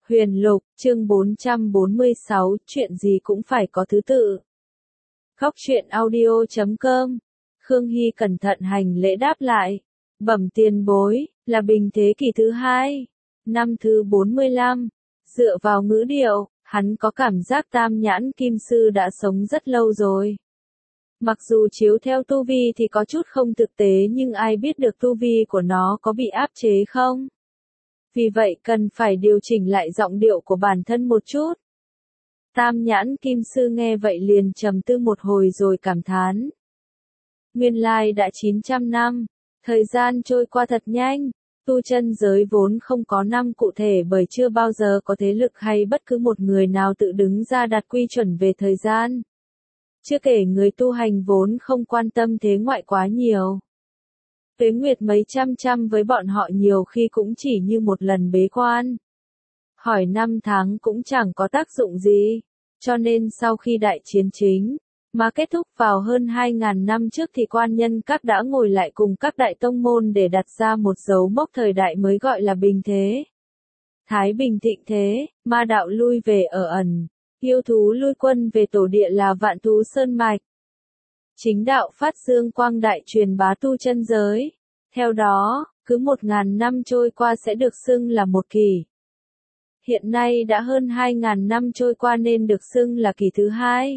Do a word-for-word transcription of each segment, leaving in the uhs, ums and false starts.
Huyền Lục, chương bốn trăm bốn mươi sáu, chuyện gì cũng phải có thứ tự. Khóc chuyện audio chấm com. Khương Hy cẩn thận hành lễ đáp lại. Bẩm tiền bối, là bình thế kỷ thứ hai, năm thứ bốn mươi lăm. Dựa vào ngữ điệu, hắn có cảm giác Tam Nhãn Kim Sư đã sống rất lâu rồi. Mặc dù chiếu theo tu vi thì có chút không thực tế, nhưng ai biết được tu vi của nó có bị áp chế không? Vì vậy cần phải điều chỉnh lại giọng điệu của bản thân một chút. Tam Nhãn Kim Sư nghe vậy liền trầm tư một hồi rồi cảm thán. Nguyên lai đã chín trăm năm, thời gian trôi qua thật nhanh, tu chân giới vốn không có năm cụ thể bởi chưa bao giờ có thế lực hay bất cứ một người nào tự đứng ra đặt quy chuẩn về thời gian. Chưa kể người tu hành vốn không quan tâm thế ngoại quá nhiều. Tuế nguyệt mấy trăm trăm với bọn họ nhiều khi cũng chỉ như một lần bế quan. Hỏi năm tháng cũng chẳng có tác dụng gì. Cho nên sau khi đại chiến chính mà kết thúc vào hơn hai ngàn năm trước thì quan nhân các đã ngồi lại cùng các đại tông môn để đặt ra một dấu mốc thời đại mới gọi là bình thế. Thái bình thịnh thế, ma đạo lui về ở ẩn, yêu thú lui quân về tổ địa là Vạn Thú Sơn Mạch. Chính đạo phát dương quang đại truyền bá tu chân giới. Theo đó, cứ một ngàn năm trôi qua sẽ được xưng là một kỳ. Hiện nay đã hơn hai ngàn năm trôi qua nên được xưng là kỳ thứ hai.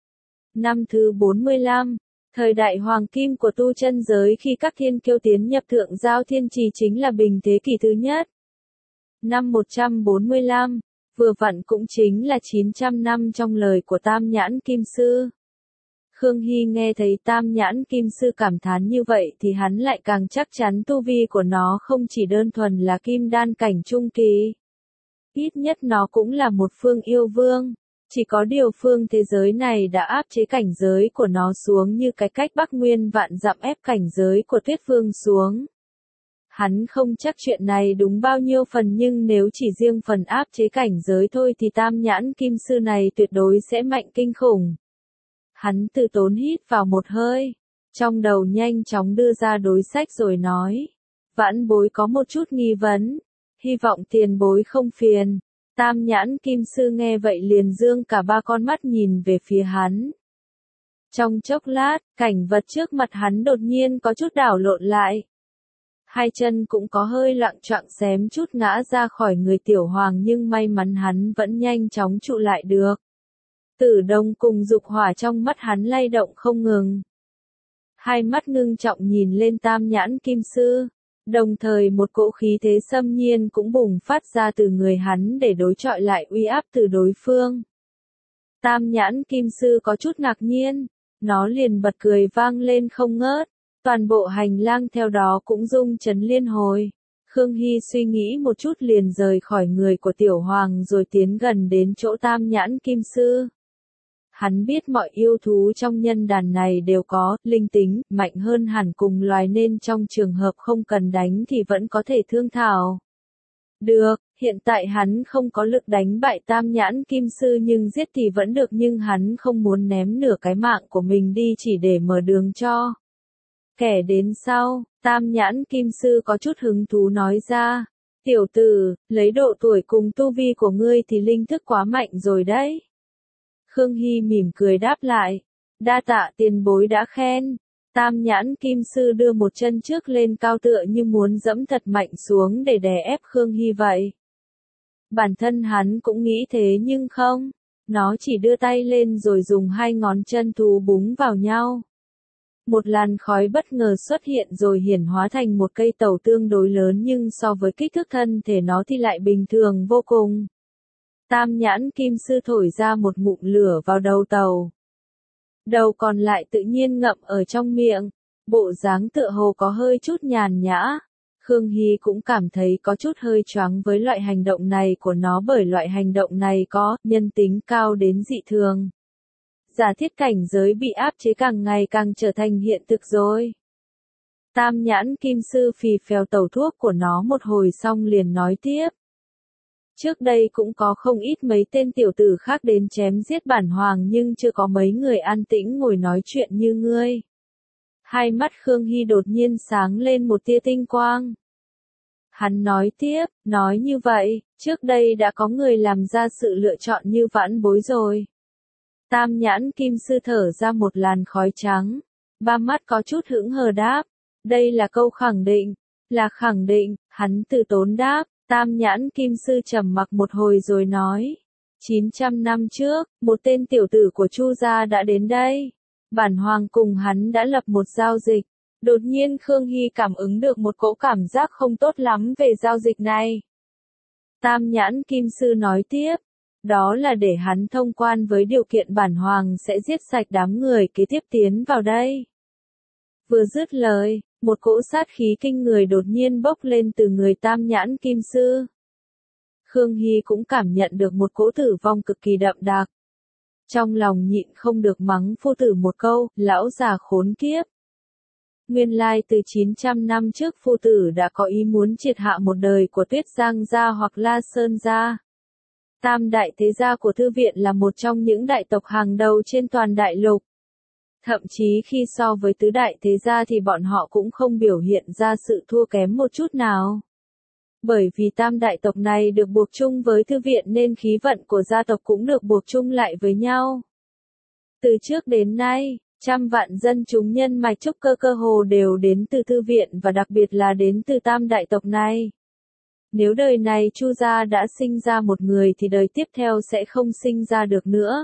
Năm thứ bốn mươi lăm, thời đại hoàng kim của tu chân giới khi các thiên kiêu tiến nhập thượng giao thiên trì chính là bình thế kỷ thứ nhất. Năm một trăm bốn mươi lăm, vừa vặn cũng chính là chín trăm năm trong lời của Tam Nhãn Kim Sư. Khương Hy nghe thấy Tam Nhãn Kim Sư cảm thán như vậy thì hắn lại càng chắc chắn tu vi của nó không chỉ đơn thuần là kim đan cảnh trung kỳ. Ít nhất nó cũng là một phương yêu vương. Chỉ có điều phương thế giới này đã áp chế cảnh giới của nó xuống như cái cách Bắc Nguyên vạn dặm ép cảnh giới của Tuyết Vương xuống. Hắn không chắc chuyện này đúng bao nhiêu phần, nhưng nếu chỉ riêng phần áp chế cảnh giới thôi thì Tam Nhãn Kim Sư này tuyệt đối sẽ mạnh kinh khủng. Hắn từ tốn hít vào một hơi, trong đầu nhanh chóng đưa ra đối sách rồi nói. Vãn bối có một chút nghi vấn, hy vọng tiền bối không phiền. Tam Nhãn Kim Sư nghe vậy liền dương cả ba con mắt nhìn về phía hắn. Trong chốc lát, cảnh vật trước mặt hắn đột nhiên có chút đảo lộn lại. Hai chân cũng có hơi loạng choạng xém chút ngã ra khỏi người Tiểu Hoàng, nhưng may mắn hắn vẫn nhanh chóng trụ lại được. Tử Đồng cùng Dục Hỏa trong mắt hắn lay động không ngừng. Hai mắt ngưng trọng nhìn lên Tam Nhãn Kim Sư. Đồng thời một cỗ khí thế xâm nhiên cũng bùng phát ra từ người hắn để đối chọi lại uy áp từ đối phương. Tam Nhãn Kim Sư có chút ngạc nhiên, nó liền bật cười vang lên không ngớt, toàn bộ hành lang theo đó cũng rung chấn liên hồi. Khương Hy suy nghĩ một chút liền rời khỏi người của Tiểu Hoàng rồi tiến gần đến chỗ Tam Nhãn Kim Sư. Hắn biết mọi yêu thú trong nhân đàn này đều có linh tính mạnh hơn hẳn cùng loài nên trong trường hợp không cần đánh thì vẫn có thể thương thảo. Được, hiện tại hắn không có lực đánh bại Tam Nhãn Kim Sư nhưng giết thì vẫn được, nhưng hắn không muốn ném nửa cái mạng của mình đi chỉ để mở đường cho kẻ đến sau. Tam Nhãn Kim Sư có chút hứng thú nói ra. Tiểu tử, lấy độ tuổi cùng tu vi của ngươi thì linh thức quá mạnh rồi đấy. Khương Hy mỉm cười đáp lại. Đa tạ tiền bối đã khen. Tam Nhãn Kim Sư đưa một chân trước lên cao tựa như muốn dẫm thật mạnh xuống để đè ép Khương Hy vậy. Bản thân hắn cũng nghĩ thế nhưng không. Nó chỉ đưa tay lên rồi dùng hai ngón chân thú búng vào nhau. Một làn khói bất ngờ xuất hiện rồi hiển hóa thành một cây tàu tương đối lớn, nhưng so với kích thước thân thể nó thì lại bình thường vô cùng. Tam Nhãn Kim Sư thổi ra một ngụm lửa vào đầu tàu. Đầu còn lại tự nhiên ngậm ở trong miệng, bộ dáng tựa hồ có hơi chút nhàn nhã. Khương Hy cũng cảm thấy có chút hơi choáng với loại hành động này của nó, bởi loại hành động này có nhân tính cao đến dị thường. Giả thiết cảnh giới bị áp chế càng ngày càng trở thành hiện thực rồi. Tam Nhãn Kim Sư phì phèo tẩu thuốc của nó một hồi xong liền nói tiếp. Trước đây cũng có không ít mấy tên tiểu tử khác đến chém giết bản hoàng nhưng chưa có mấy người an tĩnh ngồi nói chuyện như ngươi. Hai mắt Khương Hy đột nhiên sáng lên một tia tinh quang. Hắn nói tiếp, nói như vậy, trước đây đã có người làm ra sự lựa chọn như vãn bối rồi. Tam nhãn kim sư thở ra một làn khói trắng, ba mắt có chút hững hờ đáp, đây là câu khẳng định, là khẳng định, hắn từ tốn đáp, tam nhãn kim sư trầm mặc một hồi rồi nói, chín trăm năm trước, một tên tiểu tử của Chu gia đã đến đây, bản hoàng cùng hắn đã lập một giao dịch. Đột nhiên Khương Hy cảm ứng được một cỗ cảm giác không tốt lắm về giao dịch này. Tam nhãn kim sư nói tiếp, đó là để hắn thông quan với điều kiện bản hoàng sẽ giết sạch đám người kế tiếp tiến vào đây. Vừa dứt lời, một cỗ sát khí kinh người đột nhiên bốc lên từ người tam nhãn kim sư. Khương Hy cũng cảm nhận được một cỗ tử vong cực kỳ đậm đặc. Trong lòng nhịn không được mắng phu tử một câu, lão già khốn kiếp. Nguyên lai từ chín trăm năm trước phu tử đã có ý muốn triệt hạ một đời của Tuyết Giang gia hoặc La Sơn gia. Tam đại thế gia của thư viện là một trong những đại tộc hàng đầu trên toàn đại lục. Thậm chí khi so với tứ đại thế gia thì bọn họ cũng không biểu hiện ra sự thua kém một chút nào. Bởi vì tam đại tộc này được buộc chung với thư viện nên khí vận của gia tộc cũng được buộc chung lại với nhau. Từ trước đến nay, trăm vạn dân chúng nhân mạch trúc cơ cơ hồ đều đến từ thư viện và đặc biệt là đến từ tam đại tộc này. Nếu đời này Chu gia đã sinh ra một người thì đời tiếp theo sẽ không sinh ra được nữa.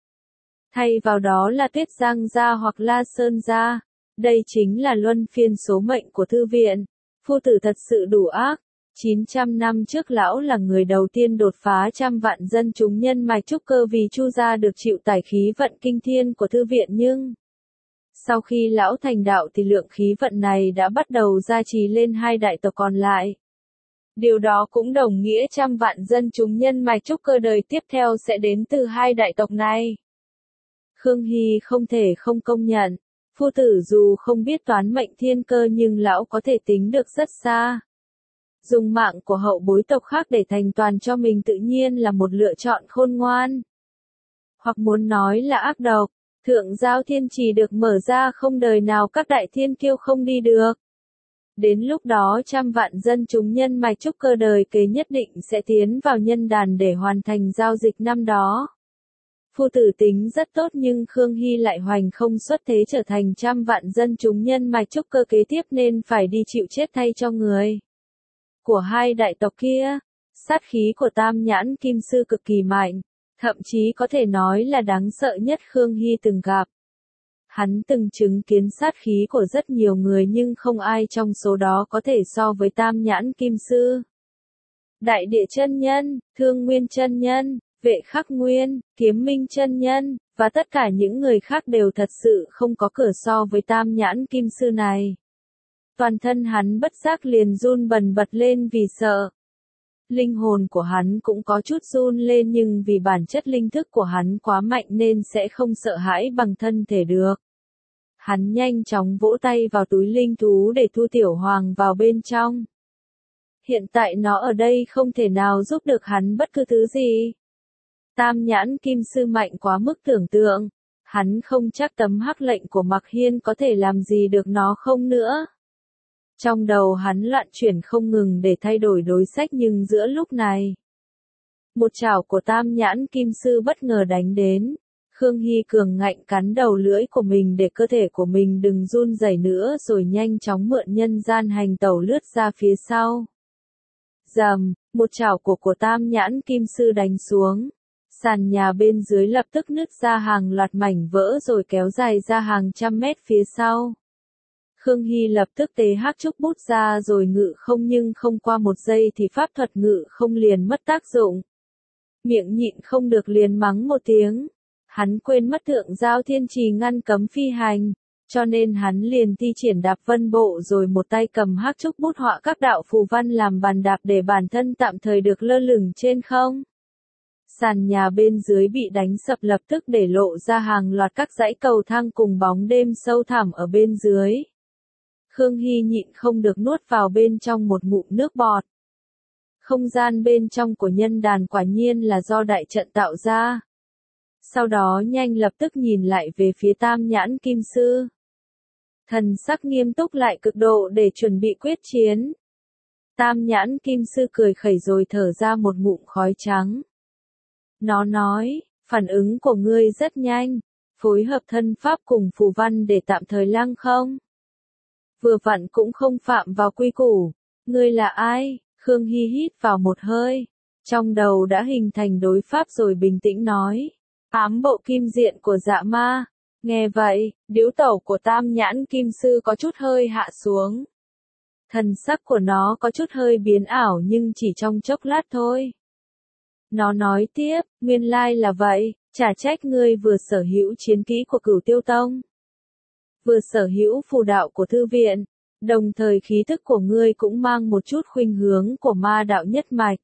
Thay vào đó là Tuyết Giang gia hoặc La Sơn gia. Đây chính là luân phiên số mệnh của thư viện. Phu tử thật sự đủ ác. chín trăm năm trước lão là người đầu tiên đột phá trăm vạn dân chúng nhân mạch trúc cơ vì Chu gia được chịu tải khí vận kinh thiên của thư viện nhưng sau khi lão thành đạo thì lượng khí vận này đã bắt đầu gia trì lên hai đại tộc còn lại. Điều đó cũng đồng nghĩa trăm vạn dân chúng nhân mạch trúc cơ đời tiếp theo sẽ đến từ hai đại tộc này. Khương Hy không thể không công nhận, phu tử dù không biết toán mệnh thiên cơ nhưng lão có thể tính được rất xa. Dùng mạng của hậu bối tộc khác để thành toàn cho mình tự nhiên là một lựa chọn khôn ngoan. Hoặc muốn nói là ác độc, thượng giao thiên trì được mở ra không đời nào các đại thiên kiêu không đi được. Đến lúc đó trăm vạn dân chúng nhân mạch trúc cơ đời kế nhất định sẽ tiến vào nhân đàn để hoàn thành giao dịch năm đó. Phu tử tính rất tốt nhưng Khương Hy lại hoành không xuất thế trở thành trăm vạn dân chúng nhân mạch trúc cơ kế tiếp nên phải đi chịu chết thay cho người của hai đại tộc kia. Sát khí của tam nhãn kim sư cực kỳ mạnh, thậm chí có thể nói là đáng sợ nhất Khương Hy từng gặp. Hắn từng chứng kiến sát khí của rất nhiều người nhưng không ai trong số đó có thể so với tam nhãn kim sư. Đại địa chân nhân, Thương Nguyên chân nhân, Vệ Khắc Nguyên, Kiếm Minh chân nhân, và tất cả những người khác đều thật sự không có cửa so với tam nhãn kim sư này. Toàn thân hắn bất giác liền run bần bật lên vì sợ. Linh hồn của hắn cũng có chút run lên nhưng vì bản chất linh thức của hắn quá mạnh nên sẽ không sợ hãi bằng thân thể được. Hắn nhanh chóng vỗ tay vào túi linh thú để thu tiểu hoàng vào bên trong. Hiện tại nó ở đây không thể nào giúp được hắn bất cứ thứ gì. Tam nhãn kim sư mạnh quá mức tưởng tượng. Hắn không chắc tấm hắc lệnh của Mạc Hiên có thể làm gì được nó không nữa. Trong đầu hắn loạn chuyển không ngừng để thay đổi đối sách nhưng giữa lúc này, một chảo của tam nhãn kim sư bất ngờ đánh đến. Khương Hy cường ngạnh cắn đầu lưỡi của mình để cơ thể của mình đừng run rẩy nữa rồi nhanh chóng mượn nhân gian hành tẩu lướt ra phía sau. Rầm, một chảo của của tam nhãn kim sư đánh xuống. Sàn nhà bên dưới lập tức nứt ra hàng loạt mảnh vỡ rồi kéo dài ra hàng trăm mét phía sau. Khương Hy lập tức tế hắc trúc bút ra rồi ngự không nhưng không qua một giây thì pháp thuật ngự không liền mất tác dụng. Miệng nhịn không được liền mắng một tiếng. Hắn quên mất thượng giao thiên trì ngăn cấm phi hành, cho nên hắn liền thi triển đạp vân bộ rồi một tay cầm hắc trúc bút họa các đạo phù văn làm bàn đạp để bản thân tạm thời được lơ lửng trên không. Sàn nhà bên dưới bị đánh sập lập tức để lộ ra hàng loạt các dãy cầu thang cùng bóng đêm sâu thẳm ở bên dưới. Khương Hy nhịn không được nuốt vào bên trong một ngụm nước bọt. Không gian bên trong của nhân đàn quả nhiên là do đại trận tạo ra. Sau đó nhanh lập tức nhìn lại về phía tam nhãn kim sư. Thần sắc nghiêm túc lại cực độ để chuẩn bị quyết chiến. Tam nhãn kim sư cười khẩy rồi thở ra một ngụm khói trắng. Nó nói, phản ứng của ngươi rất nhanh, phối hợp thân pháp cùng phù văn để tạm thời lăng không. Vừa vặn cũng không phạm vào quy củ. Ngươi là ai? Khương Hy hít vào một hơi. Trong đầu đã hình thành đối pháp rồi bình tĩnh nói. Ám bộ kim diện của dạ ma. Nghe vậy, điếu tẩu của tam nhãn kim sư có chút hơi hạ xuống. Thần sắc của nó có chút hơi biến ảo nhưng chỉ trong chốc lát thôi. Nó nói tiếp, nguyên lai là vậy, chả trách ngươi vừa sở hữu chiến kỹ của Cửu Tiêu Tông. Vừa sở hữu phù đạo của thư viện, đồng thời khí thức của ngươi cũng mang một chút khuynh hướng của ma đạo nhất mạch.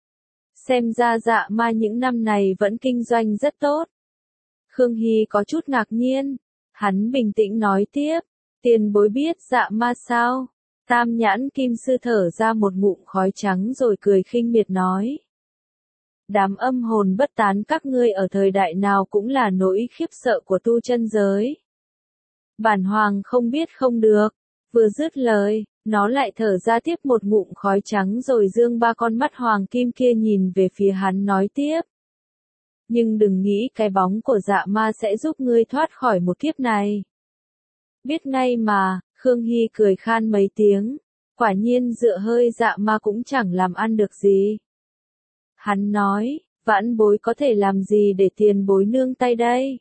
Xem ra dạ ma những năm này vẫn kinh doanh rất tốt. Khương Hy có chút ngạc nhiên, hắn bình tĩnh nói tiếp, tiền bối biết dạ ma sao? Tam nhãn kim sư thở ra một ngụm khói trắng rồi cười khinh miệt nói. Đám âm hồn bất tán các ngươi ở thời đại nào cũng là nỗi khiếp sợ của tu chân giới. Bản hoàng không biết không được, vừa dứt lời, nó lại thở ra tiếp một ngụm khói trắng rồi dương ba con mắt hoàng kim kia nhìn về phía hắn nói tiếp. Nhưng đừng nghĩ cái bóng của dạ ma sẽ giúp ngươi thoát khỏi một kiếp này. Biết ngay mà, Khương Hy cười khan mấy tiếng, quả nhiên dựa hơi dạ ma cũng chẳng làm ăn được gì. Hắn nói, vãn bối có thể làm gì để tiền bối nương tay đây?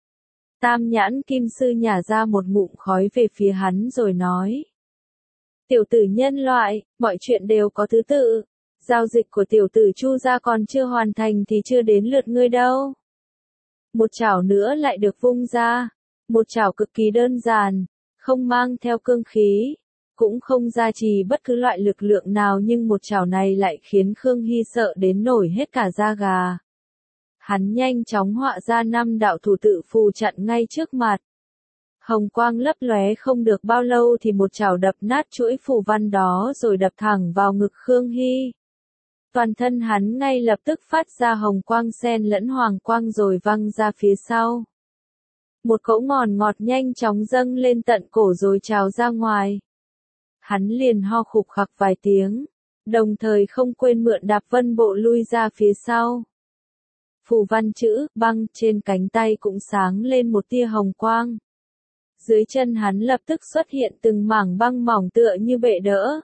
Tam nhãn kim sư nhả ra một ngụm khói về phía hắn rồi nói. Tiểu tử nhân loại, mọi chuyện đều có thứ tự. Giao dịch của tiểu tử Chu gia còn chưa hoàn thành thì chưa đến lượt ngươi đâu. Một chảo nữa lại được vung ra. Một chảo cực kỳ đơn giản, không mang theo cương khí, cũng không gia trì bất cứ loại lực lượng nào nhưng một chảo này lại khiến Khương Hy sợ đến nổi hết cả da gà. Hắn nhanh chóng họa ra năm đạo thủ tự phù chặn ngay trước mặt. Hồng quang lấp lóe không được bao lâu thì một chảo đập nát chuỗi phù văn đó rồi đập thẳng vào ngực Khương Hy. Toàn thân hắn ngay lập tức phát ra hồng quang xen lẫn hoàng quang rồi văng ra phía sau. Một cỗ ngòn ngọt nhanh chóng dâng lên tận cổ rồi trào ra ngoài. Hắn liền ho khục khặc vài tiếng, đồng thời không quên mượn đạp vân bộ lui ra phía sau. Phù văn chữ băng trên cánh tay cũng sáng lên một tia hồng quang. Dưới chân hắn lập tức xuất hiện từng mảng băng mỏng tựa như bệ đỡ.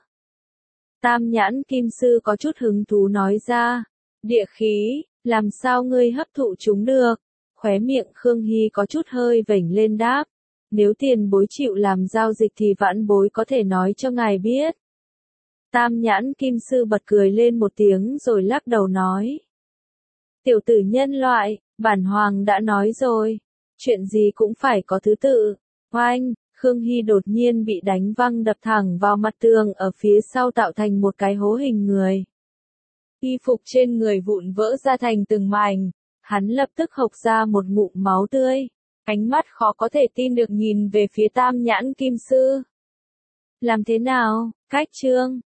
Tam nhãn kim sư có chút hứng thú nói ra, địa khí, làm sao ngươi hấp thụ chúng được? Khóe miệng Khương Hy có chút hơi vểnh lên đáp, nếu tiền bối chịu làm giao dịch thì vãn bối có thể nói cho ngài biết. Tam nhãn kim sư bật cười lên một tiếng rồi lắc đầu nói. Tiểu tử nhân loại, bản hoàng đã nói rồi, chuyện gì cũng phải có thứ tự. Oanh, Khương Hy đột nhiên bị đánh văng đập thẳng vào mặt tường ở phía sau tạo thành một cái hố hình người. Y phục trên người vụn vỡ ra thành từng mảnh, hắn lập tức hộc ra một ngụm máu tươi, ánh mắt khó có thể tin được nhìn về phía tam nhãn kim sư. Làm thế nào, cách chương